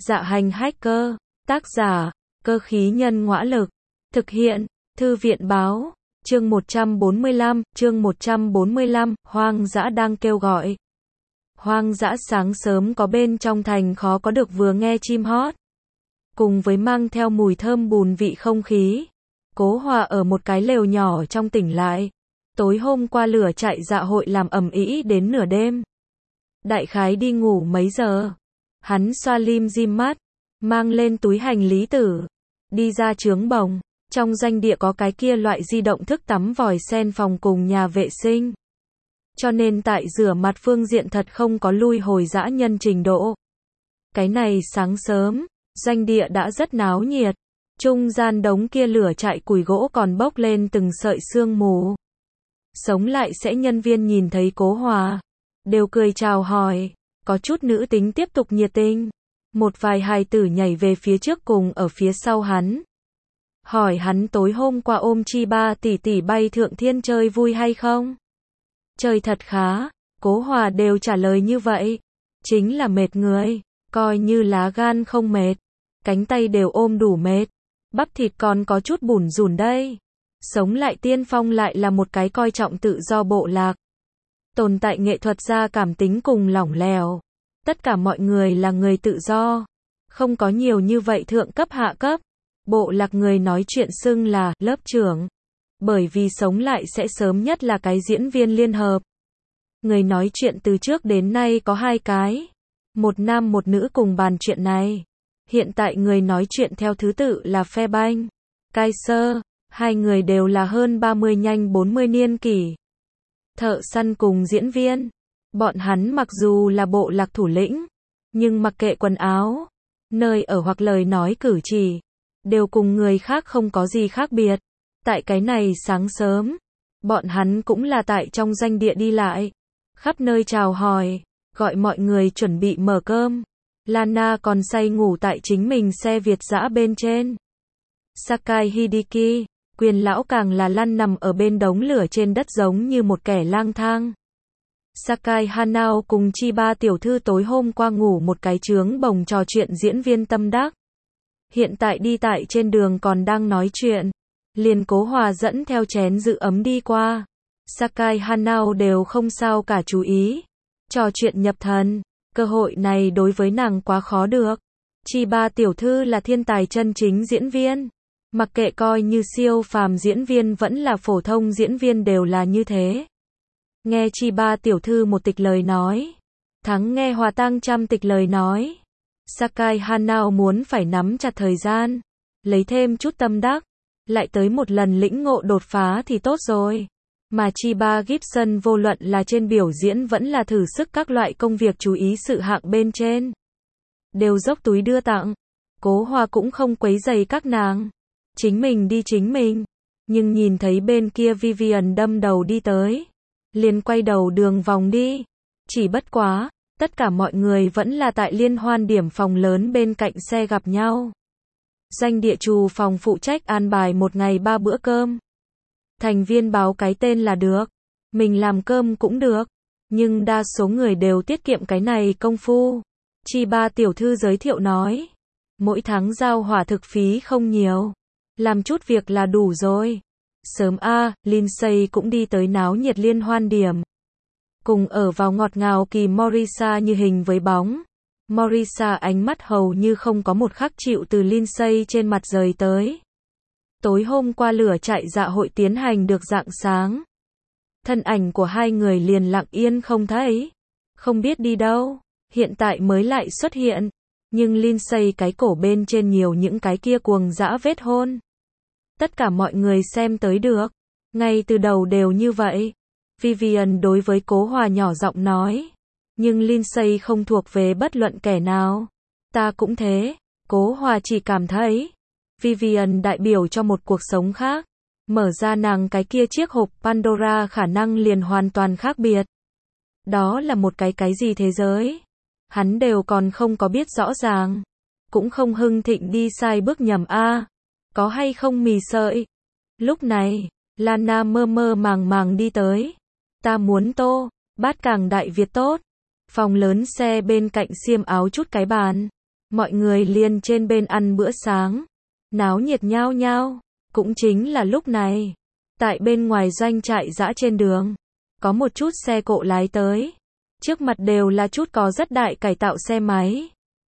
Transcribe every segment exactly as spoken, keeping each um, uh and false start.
Dạ hành hacker, tác giả, cơ khí nhân ngõa lực, thực hiện, thư viện báo, chương một trăm bốn mươi lăm, chương một trăm bốn mươi lăm, hoang dã đang kêu gọi. Hoang dã sáng sớm có bên trong thành khó có được vừa nghe chim hót, cùng với mang theo mùi thơm bùn vị không khí. Cố Hòa ở một cái lều nhỏ trong tỉnh lại. Tối hôm qua lửa trại dạ hội làm ầm ĩ đến nửa đêm. Đại khái đi ngủ mấy giờ. Hắn xoa lim dim mắt, mang lên túi hành lý tử, đi ra trướng bồng. Trong doanh địa có cái kia loại di động thức tắm vòi sen phòng cùng nhà vệ sinh. Cho nên tại rửa mặt phương diện thật không có lui hồi dã nhân trình độ. Cái này sáng sớm, doanh địa đã rất náo nhiệt. Trung gian đống kia lửa trại củi gỗ còn bốc lên từng sợi sương mù. Sống lại sẽ nhân viên nhìn thấy Cố Hòa, đều cười chào hỏi, có chút nữ tính tiếp tục nhiệt tình. Một vài hài tử nhảy về phía trước cùng ở phía sau hắn. Hỏi hắn tối hôm qua ôm Chi Ba tỷ tỷ bay thượng thiên chơi vui hay không? Chơi thật khá, Cố Hòa đều trả lời như vậy. Chính là mệt người, coi như lá gan không mệt. Cánh tay đều ôm đủ mệt. Bắp thịt còn có chút bủn rủn đây. Sống lại tiên phong lại là một cái coi trọng tự do bộ lạc. Tồn tại nghệ thuật gia cảm tính cùng lỏng lẻo. Tất cả mọi người là người tự do. Không có nhiều như vậy thượng cấp hạ cấp. Bộ lạc người nói chuyện xưng là lớp trưởng. Bởi vì sống lại sẽ sớm nhất là cái diễn viên liên hợp. Người nói chuyện từ trước đến nay có hai cái. Một nam một nữ cùng bàn chuyện này. Hiện tại người nói chuyện theo thứ tự là Fairbanks, Kaiser, hai người đều là hơn ba mươi nhanh bốn mươi niên kỷ. Thợ săn cùng diễn viên. Bọn hắn mặc dù là bộ lạc thủ lĩnh, nhưng mặc kệ quần áo, nơi ở hoặc lời nói cử chỉ, đều cùng người khác không có gì khác biệt. Tại cái này sáng sớm, bọn hắn cũng là tại trong doanh địa đi lại, khắp nơi chào hỏi, gọi mọi người chuẩn bị mở cơm. Lana còn say ngủ tại chính mình xe Việt dã bên trên. Sakai Hideki, quyền lão càng là lăn nằm ở bên đống lửa trên đất giống như một kẻ lang thang. Sakai Hanao cùng Chi Ba tiểu thư tối hôm qua ngủ một cái trướng bồng trò chuyện diễn viên tâm đắc. Hiện tại đi tại trên đường còn đang nói chuyện. Liền Cố Hòa dẫn theo chén giữ ấm đi qua. Sakai Hanao đều không sao cả chú ý. Trò chuyện nhập thần. Cơ hội này đối với nàng quá khó được. Chi Ba tiểu thư là thiên tài chân chính diễn viên. Mặc kệ coi như siêu phàm diễn viên vẫn là phổ thông diễn viên đều là như thế. Nghe Chi Ba tiểu thư một tịch lời nói, thắng nghe Hòa Tăng trăm tịch lời nói. Sakai Hanao muốn phải nắm chặt thời gian, lấy thêm chút tâm đắc, lại tới một lần lĩnh ngộ đột phá thì tốt rồi. Mà Chi Ba Gibson vô luận là trên biểu diễn vẫn là thử sức các loại công việc chú ý sự hạng bên trên, đều dốc túi đưa tặng. Cố Hòa cũng không quấy rầy các nàng, chính mình đi chính mình. Nhưng nhìn thấy bên kia Vivian đâm đầu đi tới, liền quay đầu đường vòng đi. Chỉ bất quá, tất cả mọi người vẫn là tại liên hoan điểm phòng lớn bên cạnh xe gặp nhau. Doanh địa trù phòng phụ trách an bài một ngày ba bữa cơm. Thành viên báo cái tên là được. Mình làm cơm cũng được. Nhưng đa số người đều tiết kiệm cái này công phu. Chi Ba tiểu thư giới thiệu nói. Mỗi tháng giao hỏa thực phí không nhiều. Làm chút việc là đủ rồi. Sớm a, Lindsay cũng đi tới náo nhiệt liên hoan điểm. Cùng ở vào ngọt ngào kỳ Morisa như hình với bóng. Morisa ánh mắt hầu như không có một khắc chịu từ Lindsay trên mặt rời tới. Tối hôm qua lửa trại dạ hội tiến hành được rạng sáng. Thân ảnh của hai người liền lặng yên không thấy. Không biết đi đâu, hiện tại mới lại xuất hiện. Nhưng Lindsay cái cổ bên trên nhiều những cái kia cuồng dã vết hôn. Tất cả mọi người xem tới được. Ngay từ đầu đều như vậy. Vivian đối với Cố Hòa nhỏ giọng nói. Nhưng Lindsay không thuộc về bất luận kẻ nào. Ta cũng thế. Cố Hòa chỉ cảm thấy. Vivian đại biểu cho một cuộc sống khác. Mở ra nàng cái kia chiếc hộp Pandora khả năng liền hoàn toàn khác biệt. Đó là một cái cái gì thế giới? Hắn đều còn không có biết rõ ràng. Cũng không hưng thịnh đi sai bước nhầm a. Có hay không mì sợi? Lúc này, Lana mơ mơ màng màng đi tới. Ta muốn tô, bát càng đại Việt tốt. Phòng lớn xe bên cạnh xiêm áo chút cái bàn. mọi người liền trên bên ăn bữa sáng. Náo nhiệt nhao nhao. Cũng chính là lúc này, tại bên ngoài doanh trại dã trên đường, có một chút xe cộ lái tới. Trước mặt đều là chút có rất đại cải tạo xe máy.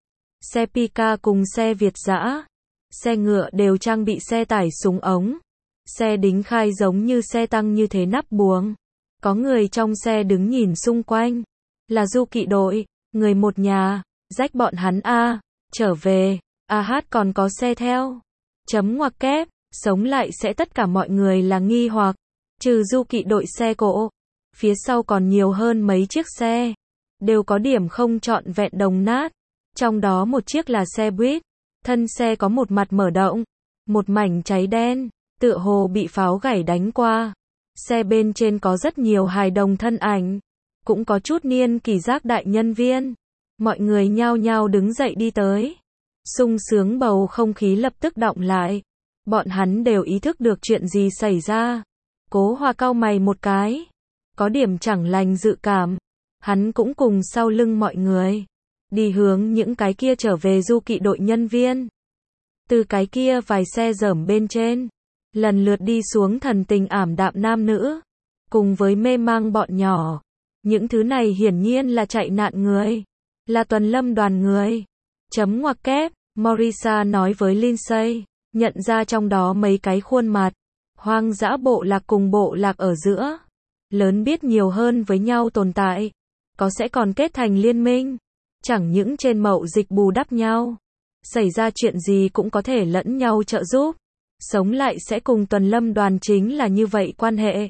Xe Pika cùng xe Việt dã. Xe ngựa đều trang bị xe tải súng ống. Xe đính khai giống như xe tăng như thế nắp buồng. Có người trong xe đứng nhìn xung quanh. Là du kỵ đội, người một nhà, rách bọn hắn a, trở về, a hát còn có xe theo. Chấm ngoặc kép, sống lại sẽ tất cả mọi người là nghi hoặc, trừ du kỵ đội xe cộ. Phía sau còn nhiều hơn mấy chiếc xe, đều có điểm không trọn vẹn đồng nát. Trong đó một chiếc là xe buýt, thân xe có một mặt mở động, một mảnh cháy đen, tựa hồ bị pháo gảy đánh qua. Xe bên trên có rất nhiều hài đồng thân ảnh, cũng có chút niên kỳ giác đại nhân viên. Mọi người nhao nhao đứng dậy đi tới. Sung sướng bầu không khí lập tức đọng lại. Bọn hắn đều ý thức được chuyện gì xảy ra. Cố Hòa cau mày một cái, có điểm chẳng lành dự cảm. Hắn cũng cùng sau lưng mọi người, đi hướng những cái kia trở về du kỵ đội nhân viên. Từ cái kia vài xe dởm bên trên, lần lượt đi xuống thần tình ảm đạm nam nữ, cùng với mê mang bọn nhỏ. Những thứ này hiển nhiên là chạy nạn người, là tuần lâm đoàn người. Chấm ngoặc kép, Morisa nói với Lindsay, nhận ra trong đó mấy cái khuôn mặt. Hoang dã bộ lạc cùng bộ lạc ở giữa, lớn biết nhiều hơn với nhau tồn tại, có sẽ còn kết thành liên minh, chẳng những trên mậu dịch bù đắp nhau, xảy ra chuyện gì cũng có thể lẫn nhau trợ giúp. Sống lại sẽ cùng tuần lâm đoàn chính là như vậy quan hệ,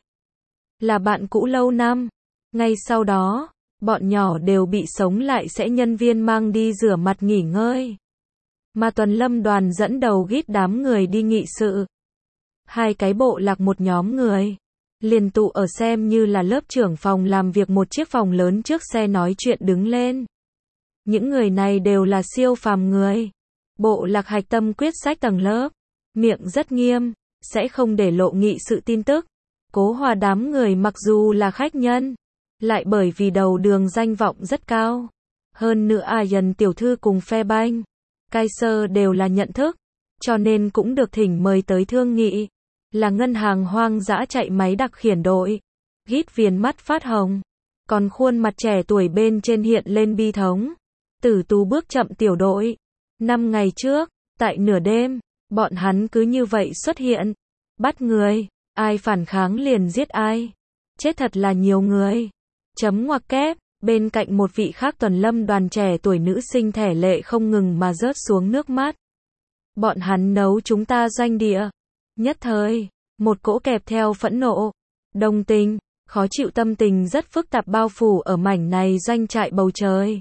là bạn cũ lâu năm. Ngay sau đó, bọn nhỏ đều bị sống lại sẽ nhân viên mang đi rửa mặt nghỉ ngơi, mà tuần lâm đoàn dẫn đầu gít đám người đi nghị sự. Hai cái bộ lạc một nhóm người, liền tụ ở xem như là lớp trưởng phòng làm việc một chiếc phòng lớn trước xe nói chuyện đứng lên. Những người này đều là siêu phàm người. Bộ lạc hạch tâm quyết sách tầng lớp, miệng rất nghiêm, sẽ không để lộ nghị sự tin tức. Cố Hòa đám người mặc dù là khách nhân, lại bởi vì đầu đường danh vọng rất cao. Hơn nữa Ayan tiểu thư cùng Fairbanks, Kaiser đều là nhận thức, cho nên cũng được thỉnh mời tới thương nghị. Là ngân hàng hoang dã chạy máy đặc khiển đội. Gít viền mắt phát hồng, còn khuôn mặt trẻ tuổi bên trên hiện lên bi thống. Tử Tú bước chậm tiểu đội. Năm ngày trước, tại nửa đêm, bọn hắn cứ như vậy xuất hiện, bắt người, ai phản kháng liền giết ai. Chết thật là nhiều người. Chấm ngoặc kép, bên cạnh một vị khác tuần lâm đoàn trẻ tuổi nữ sinh thẻ lệ không ngừng mà rớt xuống nước mắt. Bọn hắn nấu chúng ta doanh địa. Nhất thời, một cỗ kẹp theo phẫn nộ, đồng tình, khó chịu tâm tình rất phức tạp bao phủ ở mảnh này doanh trại bầu trời.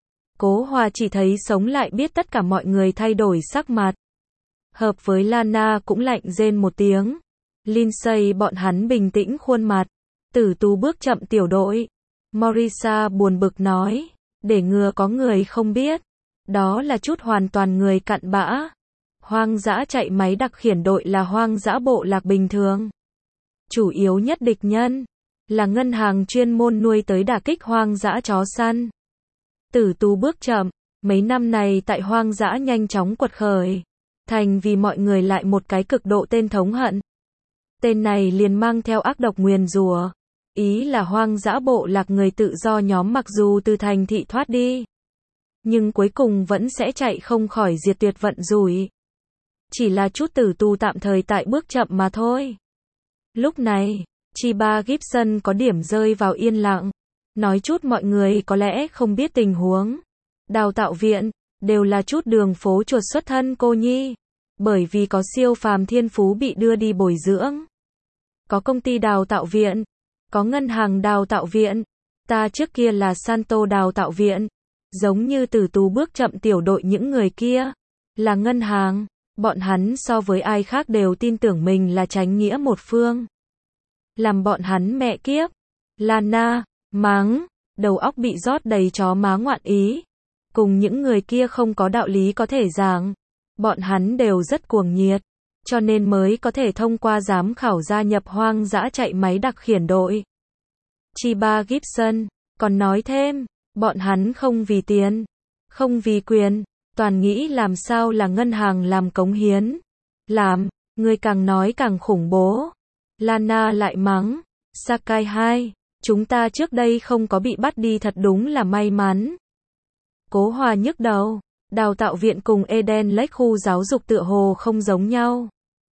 Cố Hòa chỉ thấy sống lại biết tất cả mọi người thay đổi sắc mặt. Hợp với Lana cũng lạnh rên một tiếng. Lindsay bọn hắn bình tĩnh khuôn mặt. Tử Tú bước chậm tiểu đội. Morisa buồn bực nói, để ngừa có người không biết, đó là chút hoàn toàn người cặn bã. Hoang dã chạy máy đặc khiển đội là hoang dã bộ lạc bình thường. Chủ yếu nhất địch nhân là ngân hàng chuyên môn nuôi tới đả kích hoang dã chó săn. Tử Tú bước chậm, mấy năm này tại hoang dã nhanh chóng quật khởi, thành vì mọi người lại một cái cực độ tên thống hận. Tên này liền mang theo ác độc nguyền rủa, ý là hoang dã bộ lạc người tự do nhóm mặc dù từ thành thị thoát đi, nhưng cuối cùng vẫn sẽ chạy không khỏi diệt tuyệt vận rủi. Chỉ là chút Tử Tú tạm thời tại bước chậm mà thôi. Lúc này, Chiba Gibson có điểm rơi vào yên lặng. Nói chút mọi người có lẽ không biết tình huống. Đào tạo viện, đều là chút đường phố chuột xuất thân cô nhi. Bởi vì có siêu phàm thiên phú bị đưa đi bồi dưỡng. Có công ty đào tạo viện, có ngân hàng đào tạo viện. Ta trước kia là Santo đào tạo viện. Giống như Tử Tú bước chậm tiểu đội những người kia, là ngân hàng. Bọn hắn so với ai khác đều tin tưởng mình là chánh nghĩa một phương. Làm bọn hắn mẹ kiếp. Lana, mắng, đầu óc bị rót đầy chó má ngoạn ý. Cùng những người kia không có đạo lý có thể giảng. Bọn hắn đều rất cuồng nhiệt, cho nên mới có thể thông qua giám khảo gia nhập hoang dã chạy máy đặc khiển đội. Chiba Gibson còn nói thêm, bọn hắn không vì tiền, không vì quyền, toàn nghĩ làm sao là ngân hàng làm cống hiến. Làm, người càng nói càng khủng bố. Lana lại mắng, Sakai hai, chúng ta trước đây không có bị bắt đi thật đúng là may mắn. Cố Hòa nhức đầu, đào tạo viện cùng Eden Lake khu giáo dục tựa hồ không giống nhau.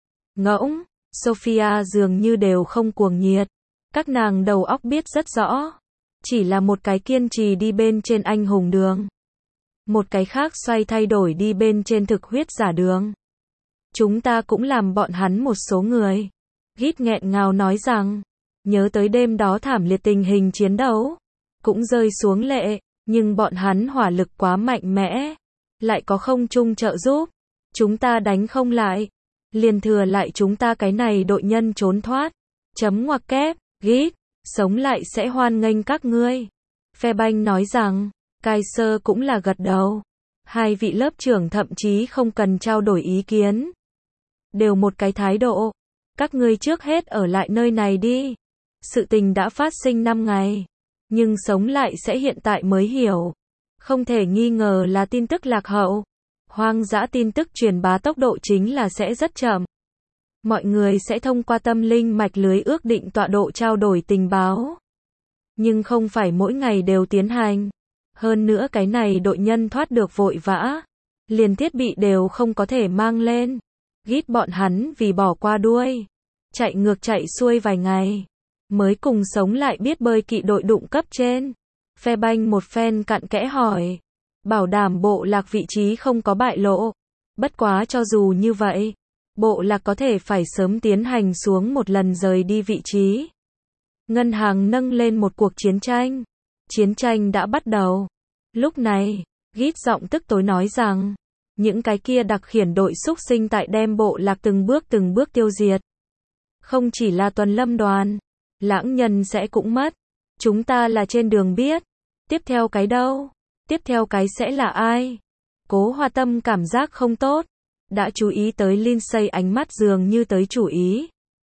Ngỗng, Sophia dường như đều không cuồng nhiệt. Các nàng đầu óc biết rất rõ. Chỉ là một cái kiên trì đi bên trên anh hùng đường. Một cái khác xoay thay đổi đi bên trên thực huyết giả đường. Chúng ta cũng làm bọn hắn một số người. Gít nghẹn ngào nói rằng, nhớ tới đêm đó thảm liệt tình hình chiến đấu. Cũng rơi xuống lệ, nhưng bọn hắn hỏa lực quá mạnh mẽ. Lại có không trung trợ giúp. Chúng ta đánh không lại. Liền thừa lại chúng ta cái này đội nhân trốn thoát. Chấm ngoặc kép, Gít, sống lại sẽ hoan nghênh các ngươi. Fairbanks nói rằng, Kaiser cũng là gật đầu. Hai vị lớp trưởng thậm chí không cần trao đổi ý kiến. Đều một cái thái độ. Các ngươi trước hết ở lại nơi này đi. Sự tình đã phát sinh năm ngày. Nhưng sống lại sẽ hiện tại mới hiểu. Không thể nghi ngờ là tin tức lạc hậu. Hoang dã tin tức truyền bá tốc độ chính là sẽ rất chậm. Mọi người sẽ thông qua tâm linh mạch lưới ước định tọa độ trao đổi tình báo. Nhưng không phải mỗi ngày đều tiến hành. Hơn nữa cái này đội nhân thoát được vội vã. Liền thiết bị đều không có thể mang lên. Gít bọn hắn vì bỏ qua đuôi. Chạy ngược chạy xuôi vài ngày. Mới cùng sống lại biết bơi kỵ đội đụng cấp trên. Fairbanks một phen cặn kẽ hỏi. Bảo đảm bộ lạc vị trí không có bại lộ. Bất quá cho dù như vậy. Bộ lạc có thể phải sớm tiến hành xuống một lần rời đi vị trí. Ngân hàng nâng lên một cuộc chiến tranh. Chiến tranh đã bắt đầu. Lúc này, Gít giọng tức tối nói rằng, những cái kia đặc khiển đội xúc sinh tại đem bộ lạc từng bước từng bước tiêu diệt. Không chỉ là tuần lâm đoàn, lãng nhân sẽ cũng mất. Chúng ta là trên đường biết. Tiếp theo cái đâu? Tiếp theo cái sẽ là ai? Cố Hòa Tâm cảm giác không tốt. Đã chú ý tới Lindsay ánh mắt dường như tới chủ ý.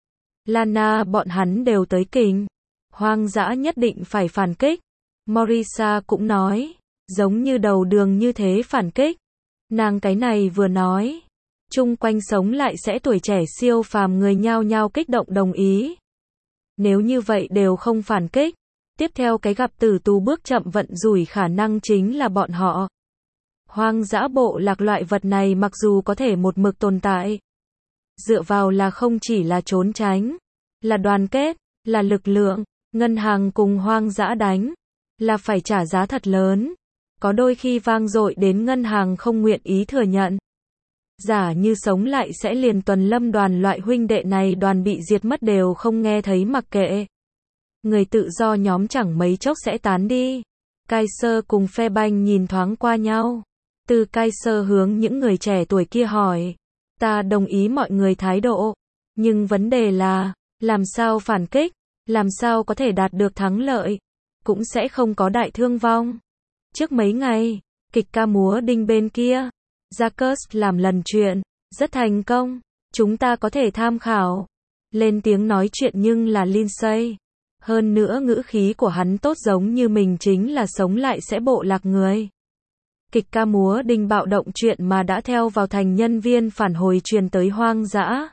Lana bọn hắn đều tới kình. Hoang dã nhất định phải phản kích. Morisa cũng nói. Giống như đầu đường như thế phản kích. Nàng cái này vừa nói. Chung quanh sống lại sẽ tuổi trẻ siêu phàm người nhao nhao kích động đồng ý. Nếu như vậy đều không phản kích. Tiếp theo cái gặp tử tù bước chậm vận rủi khả năng chính là bọn họ. Hoang dã bộ lạc loại vật này mặc dù có thể một mực tồn tại. Dựa vào là không chỉ là trốn tránh. Là đoàn kết. Là lực lượng. Ngân hàng cùng hoang dã đánh. Là phải trả giá thật lớn. Có đôi khi vang dội đến ngân hàng không nguyện ý thừa nhận. Giả như sống lại sẽ liền tuần lâm đoàn loại huynh đệ này đoàn bị diệt mất đều không nghe thấy mặc kệ. Người tự do nhóm chẳng mấy chốc sẽ tán đi. Kaiser cùng Fairbanks nhìn thoáng qua nhau. Từ Kaiser hướng những người trẻ tuổi kia hỏi. Ta đồng ý mọi người thái độ. Nhưng vấn đề là, làm sao phản kích, làm sao có thể đạt được thắng lợi. Cũng sẽ không có đại thương vong. Trước mấy ngày, kịch ca múa đinh bên kia. Jacques làm lần chuyện, rất thành công. Chúng ta có thể tham khảo. Lên tiếng nói chuyện nhưng là Lindsay. Hơn nữa ngữ khí của hắn tốt giống như mình chính là sống lại sẽ bộ lạc người. Kịch ca múa đinh bạo động chuyện mà đã theo vào thành nhân viên phản hồi truyền tới hoang dã.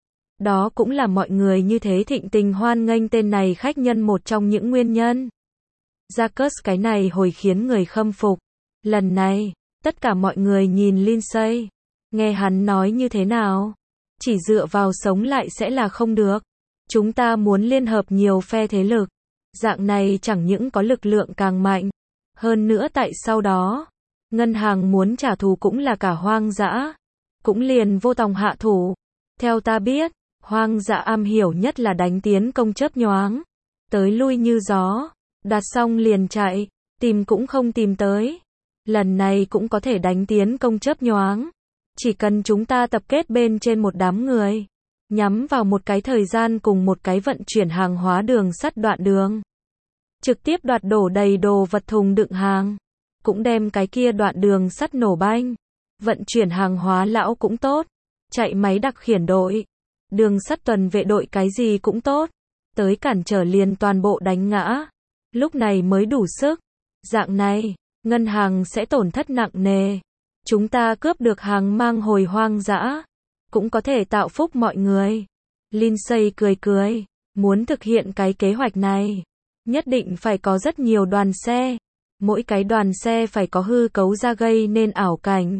Đó cũng là mọi người như thế thịnh tình hoan nghênh tên này khách nhân một trong những nguyên nhân. Jacques cái này hồi khiến người khâm phục. Lần này, tất cả mọi người nhìn Lindsay. Nghe hắn nói như thế nào? Chỉ dựa vào sống lại sẽ là không được. Chúng ta muốn liên hợp nhiều phe thế lực. Dạng này chẳng những có lực lượng càng mạnh. Hơn nữa tại sau đó, ngân hàng muốn trả thù cũng là cả hoang dã. Cũng liền vô tòng hạ thủ. Theo ta biết, hoang dã am hiểu nhất là đánh tiến công chớp nhoáng. Tới lui như gió. Đạt xong liền chạy. Tìm cũng không tìm tới. Lần này cũng có thể đánh tiến công chớp nhoáng. Chỉ cần chúng ta tập kết bên trên một đám người. Nhắm vào một cái thời gian cùng một cái vận chuyển hàng hóa đường sắt đoạn đường. Trực tiếp đoạt đổ đầy đồ vật thùng đựng hàng. Cũng đem cái kia đoạn đường sắt nổ banh. Vận chuyển hàng hóa lão cũng tốt. Chạy máy đặc khiển đội. Đường sắt tuần vệ đội cái gì cũng tốt. Tới cản trở liền toàn bộ đánh ngã. Lúc này mới đủ sức. Dạng này, ngân hàng sẽ tổn thất nặng nề. Chúng ta cướp được hàng mang hồi hoang dã, cũng có thể tạo phúc mọi người. Lindsay cười cười, muốn thực hiện cái kế hoạch này, nhất định phải có rất nhiều đoàn xe. Mỗi cái đoàn xe phải có hư cấu ra gây nên ảo cảnh,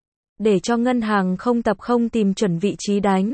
để cho ngân hàng không tập không tìm chuẩn vị trí đánh.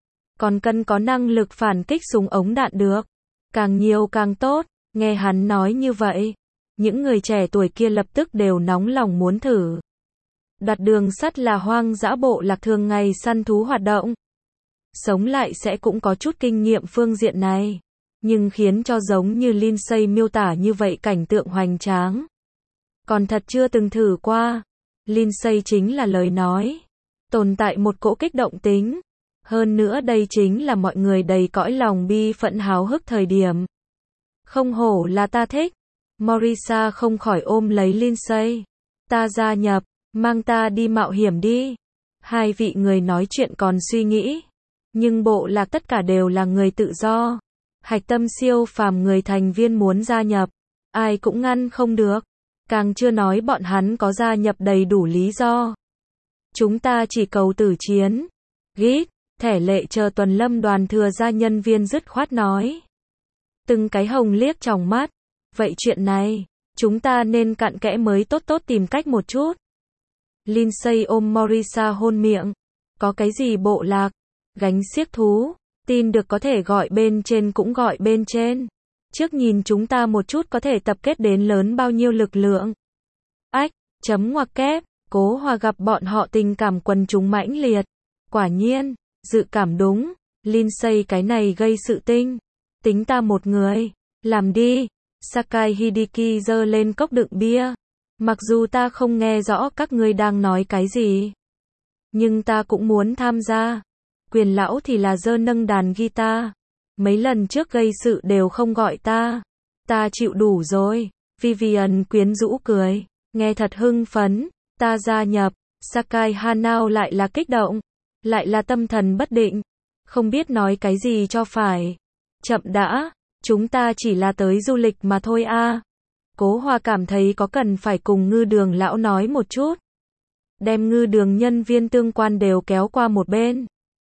Còn cần có năng lực phản kích súng ống đạn được. Càng nhiều càng tốt. Nghe hắn nói như vậy, những người trẻ tuổi kia lập tức đều nóng lòng muốn thử. Đoạt đường sắt là hoang dã bộ lạc thường ngày săn thú hoạt động. Sống lại sẽ cũng có chút kinh nghiệm phương diện này. Nhưng khiến cho giống như Lindsay miêu tả như vậy cảnh tượng hoành tráng. Còn thật chưa từng thử qua. Lindsay chính là lời nói. Tồn tại một cỗ kích động tính. Hơn nữa đây chính là mọi người đầy cõi lòng bi phẫn háo hức thời điểm. Không hổ là ta thích. Morisa không khỏi ôm lấy Lindsay. Ta gia nhập, mang ta đi mạo hiểm đi. Hai vị người nói chuyện còn suy nghĩ. Nhưng bộ lạc tất cả đều là người tự do. Hạch tâm siêu phàm người thành viên muốn gia nhập. Ai cũng ngăn không được. Càng chưa nói bọn hắn có gia nhập đầy đủ lý do. Chúng ta chỉ cầu tử chiến. Gít, thẻ lệ chờ tuần lâm đoàn thừa gia nhân viên dứt khoát nói. Từng cái hồng liếc trong mắt. Vậy chuyện này, chúng ta nên cặn kẽ mới tốt tốt tìm cách một chút. Lindsay ôm Morisa hôn miệng. Có cái gì bộ lạc, gánh xiếc thú, tin được có thể gọi bên trên cũng gọi bên trên. Trước nhìn chúng ta một chút có thể tập kết đến lớn bao nhiêu lực lượng. Ách, chấm ngoặc kép, Cố Hòa gặp bọn họ tình cảm quần chúng mãnh liệt. Quả nhiên, dự cảm đúng, Lindsay cái này gây sự tinh. Tính ta một người, làm đi. Sakai Hideki giơ lên cốc đựng bia. Mặc dù ta không nghe rõ các ngươi đang nói cái gì, nhưng ta cũng muốn tham gia. Quyền lão thì là giơ nâng đàn guitar. Mấy lần trước gây sự đều không gọi ta. Ta chịu đủ rồi. Vivian quyến rũ cười. Nghe thật hưng phấn. Ta gia nhập. Sakai Hanao lại là kích động. Lại là tâm thần bất định. Không biết nói cái gì cho phải. Chậm đã. Chúng ta chỉ là tới du lịch mà thôi a. Cố Hòa cảm thấy có cần phải cùng Ngư Đường lão nói một chút. Đem Ngư Đường nhân viên tương quan đều kéo qua một bên.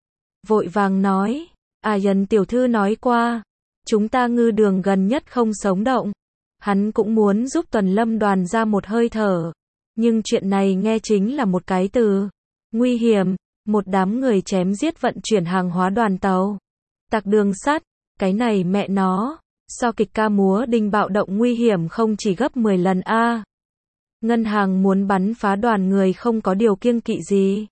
Vội vàng nói. À Yần tiểu thư nói qua. Chúng ta Ngư Đường gần nhất không sống động. Hắn cũng muốn giúp tuần lâm đoàn ra một hơi thở. Nhưng chuyện này nghe chính là một cái từ. Nguy hiểm. Một đám người chém giết vận chuyển hàng hóa đoàn tàu. Tặc đường sắt. Cái này mẹ nó. So kịch ca múa đinh bạo động nguy hiểm không chỉ gấp mười lần a. Ngân hàng muốn bắn phá đoàn người không có điều kiêng kỵ gì.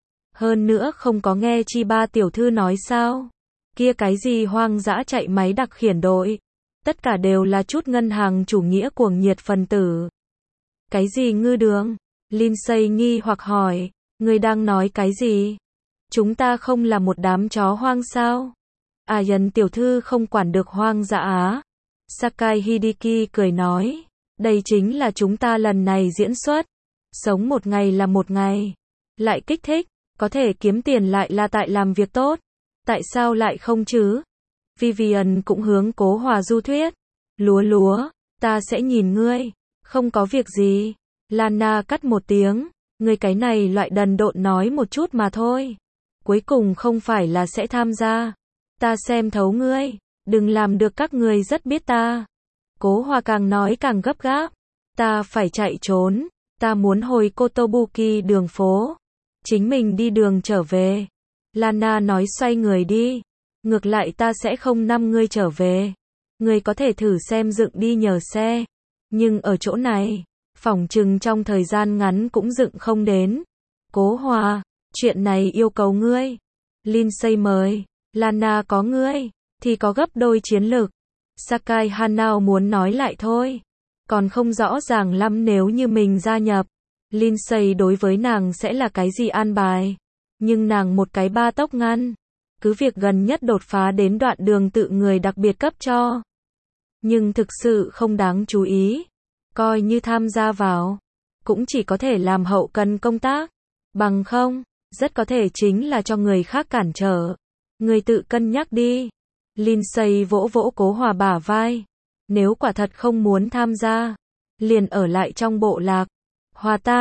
Hơn nữa không có nghe chi ba tiểu thư nói sao. Kia cái gì hoang dã chạy máy đặc khiển đội. Tất cả đều là chút ngân hàng chủ nghĩa cuồng nhiệt phần tử. Cái gì Ngư Đường? Lindsay nghi hoặc hỏi. Người đang nói cái gì? Chúng ta không là một đám chó hoang sao? À Yần tiểu thư không quản được hoang dã á. Sakai Hideki cười nói. Đây chính là chúng ta lần này diễn xuất. Sống một ngày là một ngày. Lại kích thích. Có thể kiếm tiền lại là tại làm việc tốt. Tại sao lại không chứ? Vivian cũng hướng Cố Hòa du thuyết. Lúa lúa. Ta sẽ nhìn ngươi. Không có việc gì. Lana cắt một tiếng. Ngươi cái này loại đần độn nói một chút mà thôi. Cuối cùng không phải là sẽ tham gia. Ta xem thấu ngươi. Đừng làm được các ngươi rất biết ta. Cố Hòa càng nói càng gấp gáp. Ta phải chạy trốn. Ta muốn hồi Kotobuki đường phố. Chính mình đi đường trở về. Lana nói xoay người đi. Ngược lại ta sẽ không năm ngươi trở về. Ngươi có thể thử xem dựng đi nhờ xe. Nhưng ở chỗ này, phỏng chừng trong thời gian ngắn cũng dựng không đến. Cố Hòa, chuyện này yêu cầu ngươi. Lindsay mời. Lana có ngươi, thì có gấp đôi chiến lực. Sakai Hanao muốn nói lại thôi. Còn không rõ ràng lắm nếu như mình gia nhập. Lindsay đối với nàng sẽ là cái gì an bài. Nhưng nàng một cái ba tốc ngăn. Cứ việc gần nhất đột phá đến đoạn đường tự người đặc biệt cấp cho. Nhưng thực sự không đáng chú ý. Coi như tham gia vào. Cũng chỉ có thể làm hậu cần công tác. Bằng không, rất có thể chính là cho người khác cản trở. Người tự cân nhắc đi. Lindsay vỗ vỗ Cố Hòa bả vai. Nếu quả thật không muốn tham gia, liền ở lại trong bộ lạc. Hòa tang,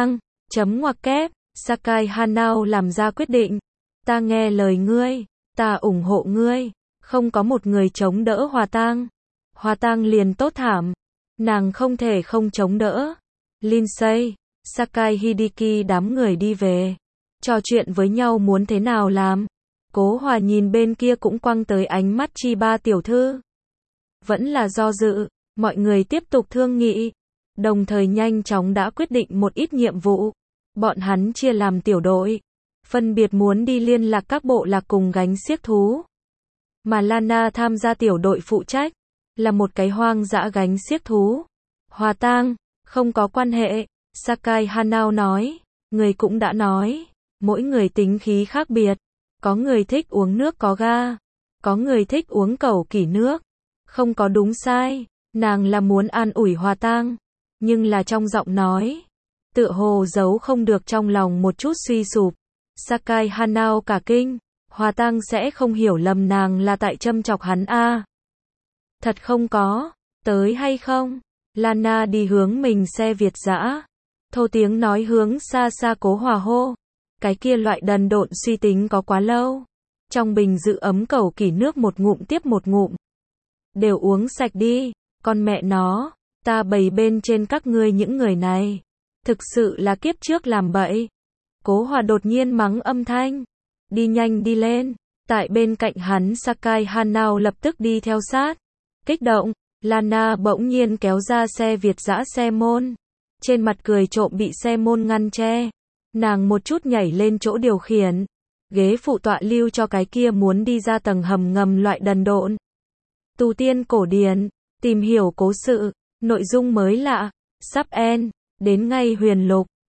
Chấm ngoặc kép, Sakai Hanao làm ra quyết định. Ta nghe lời ngươi, ta ủng hộ ngươi, không có một người chống đỡ Hòa Tang. Hòa Tang liền tốt thảm, nàng không thể không chống đỡ. Lindsay, Sakai Hideki đám người đi về, trò chuyện với nhau muốn thế nào làm. Cố Hòa nhìn bên kia cũng quăng tới ánh mắt Chiba tiểu thư. Vẫn là do dự, mọi người tiếp tục thương nghị, đồng thời nhanh chóng đã quyết định một ít nhiệm vụ. Bọn hắn chia làm tiểu đội, phân biệt muốn đi liên lạc các bộ lạc cùng gánh xiếc thú. Mà Lana tham gia tiểu đội phụ trách, là một cái hoang dã gánh xiếc thú. Hòa Tang, không có quan hệ, Sakai Hanao nói, người cũng đã nói, mỗi người tính khí khác biệt, có người thích uống nước có ga, có người thích uống cẩu kỷ nước, không có đúng sai, nàng là muốn an ủi Hòa Tang, nhưng là trong giọng nói, tựa hồ giấu không được trong lòng một chút suy sụp. Sakai Hanao cả kinh, Hòa Tang sẽ không hiểu lầm nàng là tại châm chọc hắn a. À. Thật không có, tới hay không? Lana đi hướng mình xe Việt dã, thô tiếng nói hướng xa xa Cố Hòa hô. Cái kia loại đần độn suy tính có quá lâu. Trong bình giữ ấm cẩu kỷ nước một ngụm tiếp một ngụm. Đều uống sạch đi, con mẹ nó, ta bày bên trên các ngươi những người này. Thực sự là kiếp trước làm bậy. Cố Hòa đột nhiên mắng âm thanh. Đi nhanh đi lên. Tại bên cạnh hắn Sakai Hanao lập tức đi theo sát. Kích động, Lana bỗng nhiên kéo ra xe Việt dã xe môn. Trên mặt cười trộm bị xe môn ngăn che. Nàng một chút nhảy lên chỗ điều khiển. Ghế phụ tọa lưu cho cái kia muốn đi ra tầng hầm ngầm loại đần độn. Tu tiên cổ điển, tìm hiểu cố sự, nội dung mới lạ, sắp end, đến ngay huyền lục.